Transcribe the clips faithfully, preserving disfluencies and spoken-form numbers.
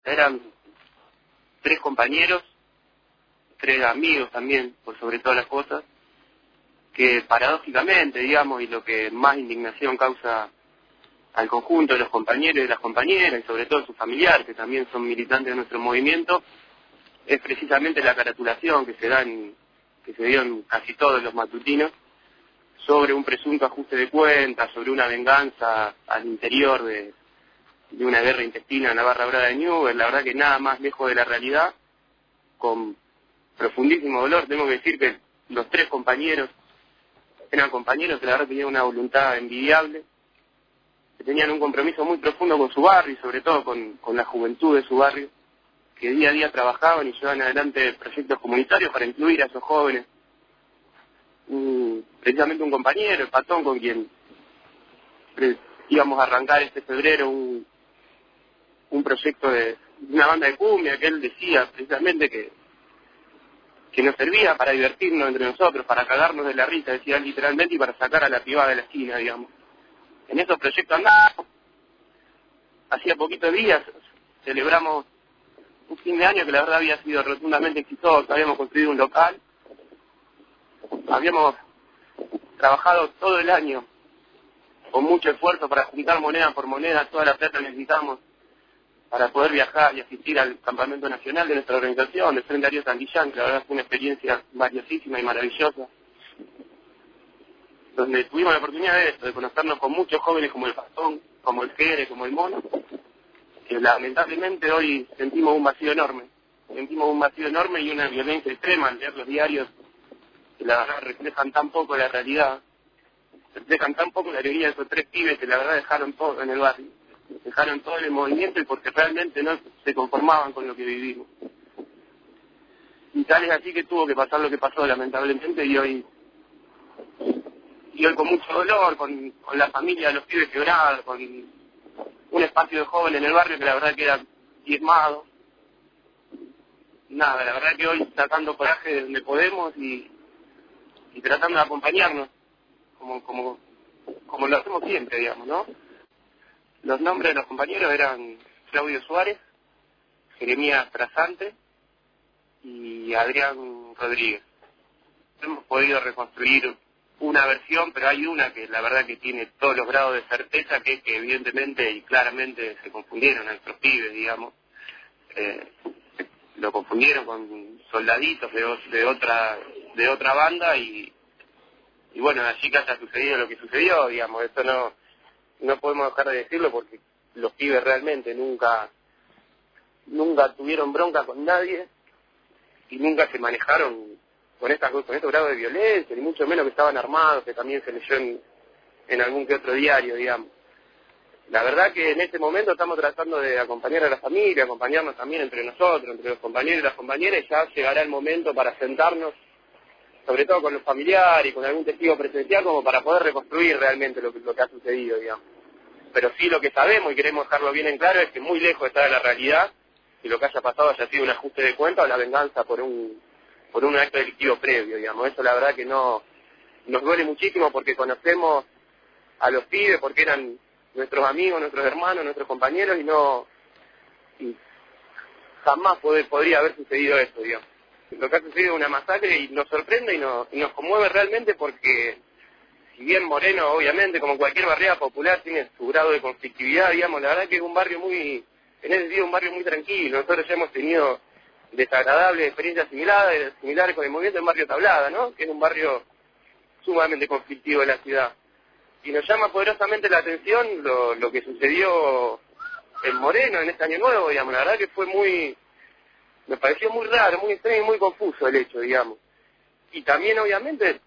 Eran tres compañeros, tres amigos también, por sobre todas las cosas, que paradójicamente, digamos, y lo que más indignación causa al conjunto de los compañeros y de las compañeras, y sobre todo sus familiares, que también son militantes de nuestro movimiento, es precisamente la caratulación que se da en, que se dio en casi todos los matutinos, sobre un presunto ajuste de cuentas, sobre una venganza al interior de, de una guerra intestina en la barra brava de Newell. La verdad que nada más lejos de la realidad, con profundísimo dolor. Tengo que decir que los tres compañeros eran compañeros que la verdad tenían una voluntad envidiable, que tenían un compromiso muy profundo con su barrio y sobre todo con, con la juventud de su barrio, que día a día trabajaban y llevaban adelante proyectos comunitarios para incluir a esos jóvenes. Un, precisamente un compañero, el Patón, con quien pre, íbamos a arrancar este febrero un, un proyecto de una banda de cumbia, que él decía precisamente que, que nos servía para divertirnos entre nosotros, para cagarnos de la risa, decía literalmente, y para sacar a la pibada de la esquina, digamos. En esos proyectos andábamos. Hacía poquitos días celebramos un fin de año que la verdad había sido rotundamente exitoso. Habíamos construido un local, habíamos trabajado todo el año con mucho esfuerzo para juntar moneda por moneda, toda la plata que necesitamos para poder viajar y asistir al campamento nacional de nuestra organización, del Frente Darío Santillán, que la verdad fue una experiencia valiosísima y maravillosa, donde tuvimos la oportunidad de esto, de conocernos con muchos jóvenes como el Patón, como el Jere, como el Mono, que lamentablemente hoy sentimos un vacío enorme, sentimos un vacío enorme y una violencia extrema al leer los diarios, que la verdad reflejan tan poco la realidad, reflejan tan poco la alegría de esos tres pibes que la verdad dejaron todo en el barrio, dejaron todo en el movimiento y porque realmente no se conformaban con lo que vivimos. Y tal es así que tuvo que pasar lo que pasó lamentablemente y hoy, y hoy con mucho dolor, con, con la familia de los pibes quebrados, con un espacio de jóvenes en el barrio que la verdad queda diezmado. Nada, la verdad que hoy sacando coraje de donde podemos y, y tratando de acompañarnos, como, como, como lo hacemos siempre, digamos, ¿no? Los nombres de los compañeros eran Claudio Suárez, Jeremías Trasante y Adrián Rodríguez. Hemos podido reconstruir una versión, pero hay una que la verdad que tiene todos los grados de certeza, que es que evidentemente y claramente se confundieron a nuestros pibes, digamos. Eh, lo confundieron con soldaditos de, de otra de otra banda y, y bueno, allí que haya sucedido lo que sucedió, digamos. Esto no no podemos dejar de decirlo porque los pibes realmente nunca nunca tuvieron bronca con nadie y nunca se manejaron con estas con estos grados de violencia, ni mucho menos que estaban armados, que también se leyó en, en algún que otro diario, digamos. La verdad que en este momento estamos tratando de acompañar a la familia, acompañarnos también entre nosotros, entre los compañeros y las compañeras, y ya llegará el momento para sentarnos, sobre todo con los familiares y con algún testigo presencial, como para poder reconstruir realmente lo que, lo que ha sucedido, digamos. Pero sí lo que sabemos, y queremos dejarlo bien en claro, es que muy lejos está de la realidad, que lo que haya pasado haya sido un ajuste de cuentas o la venganza por un por un acto delictivo previo, digamos. Eso la verdad que no nos duele muchísimo porque conocemos a los pibes, porque eran nuestros amigos, nuestros hermanos, nuestros compañeros, y no y jamás poder, podría haber sucedido esto, digamos. Lo que ha sucedido es una masacre y nos sorprende y nos, y nos conmueve realmente porque, si bien Moreno, obviamente, como cualquier barriada popular, tiene su grado de conflictividad, digamos, la verdad que es un barrio muy, en ese sentido, un barrio muy tranquilo. Nosotros ya hemos tenido desagradables experiencias similares, similares con el movimiento en Barrio Tablada, ¿no? Que es un barrio sumamente conflictivo de la ciudad. Y nos llama poderosamente la atención lo, lo que sucedió en Moreno en este año nuevo, digamos. La verdad que fue muy, me pareció muy raro, muy extraño y muy confuso el hecho, digamos. Y también, obviamente,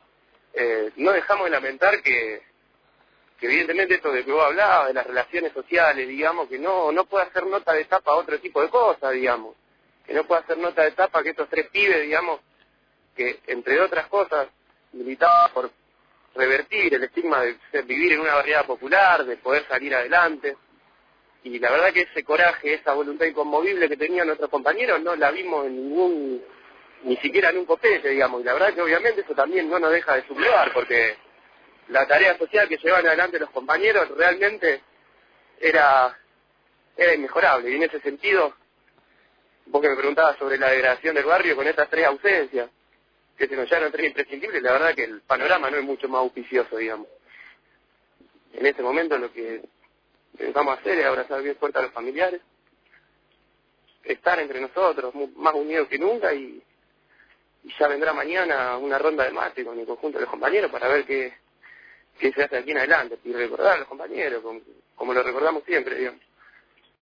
eh, no dejamos de lamentar que, que evidentemente esto de que vos hablabas, de las relaciones sociales, digamos, que no, no puede hacer nota de tapa a otro tipo de cosas, digamos. Que no puede hacer nota de tapa que estos tres pibes, digamos, que entre otras cosas militaban por revertir el estigma de vivir en una barriada popular, de poder salir adelante. Y la verdad que ese coraje, esa voluntad inconmovible que tenían nuestros compañeros, no la vimos en ningún, ni siquiera en un copete, digamos. Y la verdad que obviamente eso también no nos deja de sublevar, porque la tarea social que llevan adelante los compañeros realmente era era inmejorable. Y en ese sentido, vos que me preguntabas sobre la degradación del barrio con estas tres ausencias, que se nos ya eran tres imprescindibles, la verdad que el panorama no es mucho más auspicioso, digamos. En ese momento lo que vamos a hacer es abrazar bien fuerte a los familiares, estar entre nosotros, mu- más unidos que nunca, y, y ya vendrá mañana una ronda de mate con el conjunto de los compañeros para ver qué, qué se hace aquí en adelante, y recordar a los compañeros, como, como lo recordamos siempre, digamos.